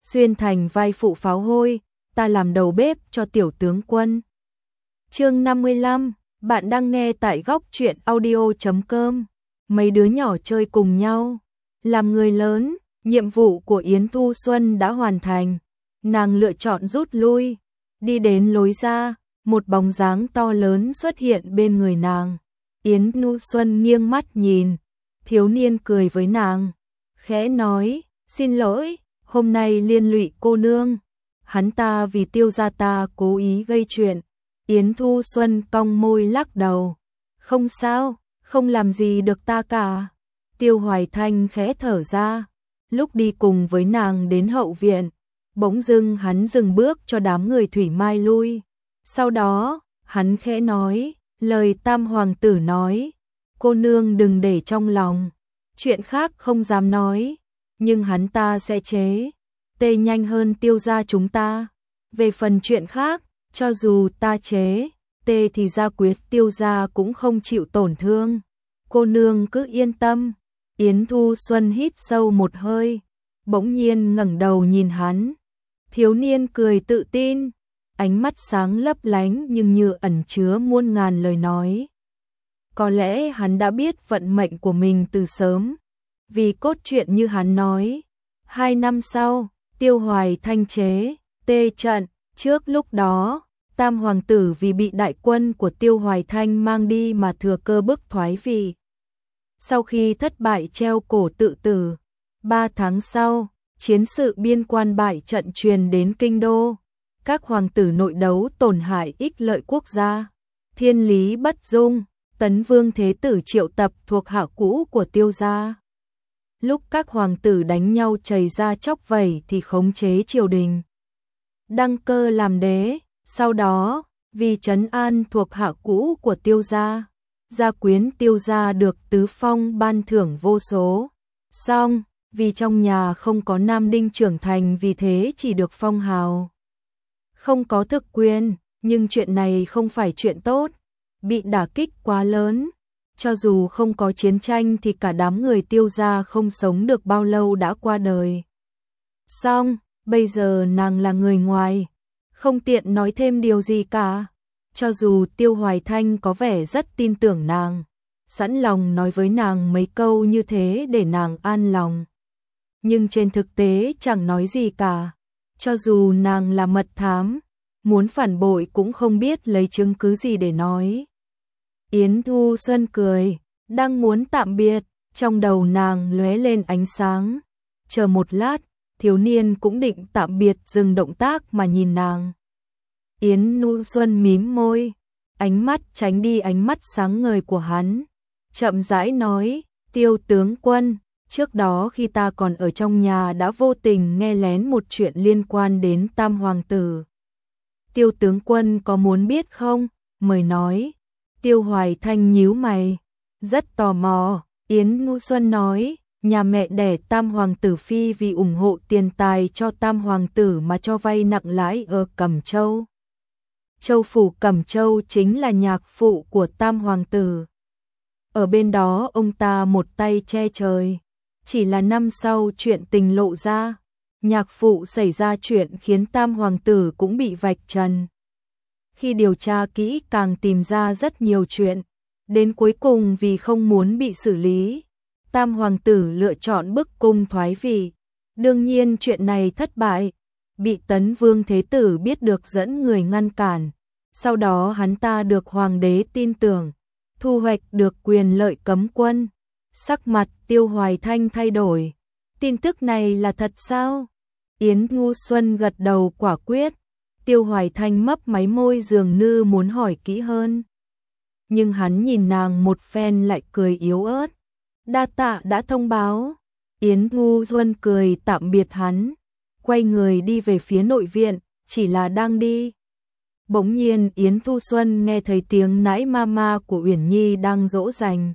xuyên thành vai phụ pháo hôi, ta làm đầu bếp cho tiểu tướng quân. Chương 55, bạn đang nghe tại góc truyện audio.com. Mấy đứa nhỏ chơi cùng nhau. Làm người lớn, nhiệm vụ của Yến Thu Xuân đã hoàn thành. Nàng lựa chọn rút lui. Đi đến lối ra, một bóng dáng to lớn xuất hiện bên người nàng. Yến Thu Xuân nghiêng mắt nhìn. Thiếu niên cười với nàng, khẽ nói, xin lỗi, hôm nay liên lụy cô nương. Hắn ta vì Tiêu gia ta cố ý gây chuyện. Yến Thu Xuân cong môi lắc đầu. Không sao, không làm gì được ta cả. Tiêu Hoài Thanh khẽ thở ra. Lúc đi cùng với nàng đến hậu viện, bỗng dưng hắn dừng bước cho đám người Thủy Mai lui. Sau đó, hắn khẽ nói, lời Tam hoàng tử nói, cô nương đừng để trong lòng. Chuyện khác không dám nói, nhưng hắn ta sẽ chế tê nhanh hơn Tiêu gia chúng ta. Về phần chuyện khác, cho dù ta chế tê thì gia quyết Tiêu gia cũng không chịu tổn thương. Cô nương cứ yên tâm. Yến Thu Xuân hít sâu một hơi, bỗng nhiên ngẩng đầu nhìn hắn. Thiếu niên cười tự tin, ánh mắt sáng lấp lánh nhưng như ẩn chứa muôn ngàn lời nói. Có lẽ hắn đã biết vận mệnh của mình từ sớm, vì cốt truyện như hắn nói. 2 năm sau, Tiêu Hoài Thanh chế tê trận, trước lúc đó, Tam hoàng tử vì bị đại quân của Tiêu Hoài Thanh mang đi mà thừa cơ bức thoái vị. Sau khi thất bại treo cổ tự tử, 3 tháng sau, chiến sự biên quan bại trận truyền đến kinh đô. Các hoàng tử nội đấu tổn hại ích lợi quốc gia. Thiên lý bất dung, Tấn Vương Thế Tử triệu tập thuộc hạ cũ của Tiêu gia. Lúc các hoàng tử đánh nhau chảy ra chóc vẩy thì khống chế triều đình. Đăng cơ làm đế, sau đó, vì trấn an thuộc hạ cũ của Tiêu gia, gia quyến Tiêu gia được tứ phong ban thưởng vô số. Song, vì trong nhà không có nam đinh trưởng thành vì thế chỉ được phong hào. Không có thực quyền, nhưng chuyện này không phải chuyện tốt. Bị đả kích quá lớn. Cho dù không có chiến tranh thì cả đám người Tiêu gia không sống được bao lâu đã qua đời. Song, bây giờ nàng là người ngoài, không tiện nói thêm điều gì cả. Cho dù Tiêu Hoài Thanh có vẻ rất tin tưởng nàng, sẵn lòng nói với nàng mấy câu như thế để nàng an lòng. Nhưng trên thực tế chẳng nói gì cả. Cho dù nàng là mật thám, muốn phản bội cũng không biết lấy chứng cứ gì để nói. Yến Thu Xuân cười, đang muốn tạm biệt, trong đầu nàng lóe lên ánh sáng. Chờ một lát, thiếu niên cũng định tạm biệt dừng động tác mà nhìn nàng. Yến Thu Xuân mím môi, ánh mắt tránh đi ánh mắt sáng ngời của hắn. Chậm rãi nói, Tiêu tướng quân, trước đó khi ta còn ở trong nhà đã vô tình nghe lén một chuyện liên quan đến Tam hoàng tử. Tiêu tướng quân có muốn biết không? Mời nói. Tiêu Hoài Thanh nhíu mày, rất tò mò. Yến Thu Xuân nói, nhà mẹ đẻ Tam hoàng tử phi vì ủng hộ tiền tài cho Tam hoàng tử mà cho vay nặng lãi ở Cẩm Châu. Châu phủ Cẩm Châu chính là nhạc phụ của Tam hoàng tử. Ở bên đó ông ta một tay che trời. Chỉ là năm sau chuyện tình lộ ra, nhạc phụ xảy ra chuyện khiến Tam hoàng tử cũng bị vạch trần. Khi điều tra kỹ càng tìm ra rất nhiều chuyện, đến cuối cùng vì không muốn bị xử lý, Tam hoàng tử lựa chọn bức cung thoái vị. Đương nhiên chuyện này thất bại, bị Tấn Vương Thế Tử biết được dẫn người ngăn cản. Sau đó hắn ta được hoàng đế tin tưởng, thu hoạch được quyền lợi cấm quân. Sắc mặt Tiêu Hoài Thanh thay đổi. Tin tức này là thật sao? Yến Thu Xuân gật đầu quả quyết. Tiêu Hoài Thanh mấp máy môi dường như muốn hỏi kỹ hơn. Nhưng hắn nhìn nàng một phen lại cười yếu ớt. Đa tạ đã thông báo. Yến Thu Xuân cười tạm biệt hắn, quay người đi về phía nội viện, chỉ là đang đi. Bỗng nhiên Yến Thu Xuân nghe thấy tiếng nãi mama của Uyển Nhi đang dỗ dành.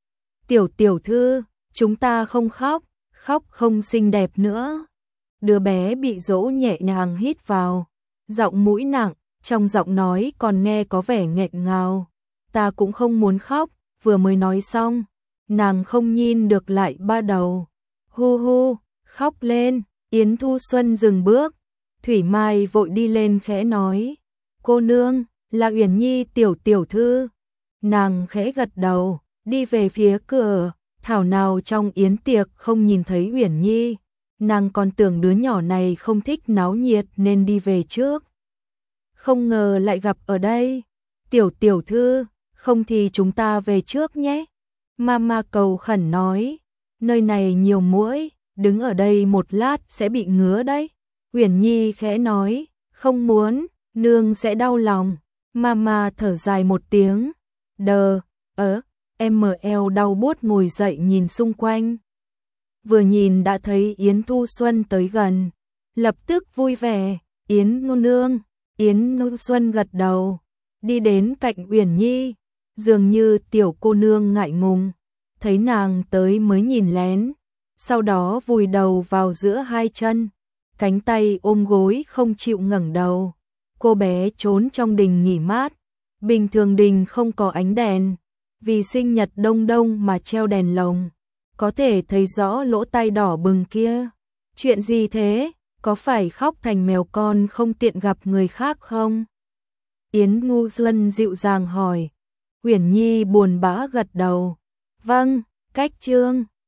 Tiểu thư, chúng ta không khóc, khóc không xinh đẹp nữa. Đứa bé bị dỗ nhẹ nhàng hít vào, giọng mũi nặng, trong giọng nói còn nghe có vẻ nghẹn ngào. Ta cũng không muốn khóc, vừa mới nói xong, nàng không nhìn được lại ba đầu. Hu hu, khóc lên, Yến Thu Xuân dừng bước, Thủy Mai vội đi lên khẽ nói, cô nương, là Uyển Nhi tiểu thư. Nàng khẽ gật đầu, đi về phía cửa, thảo nào trong yến tiệc không nhìn thấy Uyển Nhi, nàng còn tưởng đứa nhỏ này không thích náo nhiệt nên đi về trước. Không ngờ lại gặp ở đây, tiểu thư, không thì chúng ta về trước nhé. Mama cầu khẩn nói, nơi này nhiều muỗi, đứng ở đây một lát sẽ bị ngứa đấy. Uyển Nhi khẽ nói, không muốn, nương sẽ đau lòng. Mama thở dài một tiếng, em eo đau buốt ngồi dậy nhìn xung quanh. Vừa nhìn đã thấy Yến Thu Xuân tới gần, lập tức vui vẻ, Yến nương. Yến Thu Xuân gật đầu, đi đến cạnh Uyển Nhi, dường như tiểu cô nương ngại ngùng, thấy nàng tới mới nhìn lén, sau đó vùi đầu vào giữa hai chân, cánh tay ôm gối không chịu ngẩng đầu. Cô bé trốn trong đình nghỉ mát, bình thường đình không có ánh đèn, vì sinh nhật đông đông mà treo đèn lồng, có thể thấy rõ lỗ tai đỏ bừng kia. Chuyện gì thế? Có phải khóc thành mèo con không tiện gặp người khác không? Yến Thu Xuân dịu dàng hỏi. Uyển Nhi buồn bã gật đầu. Vâng, cách trương.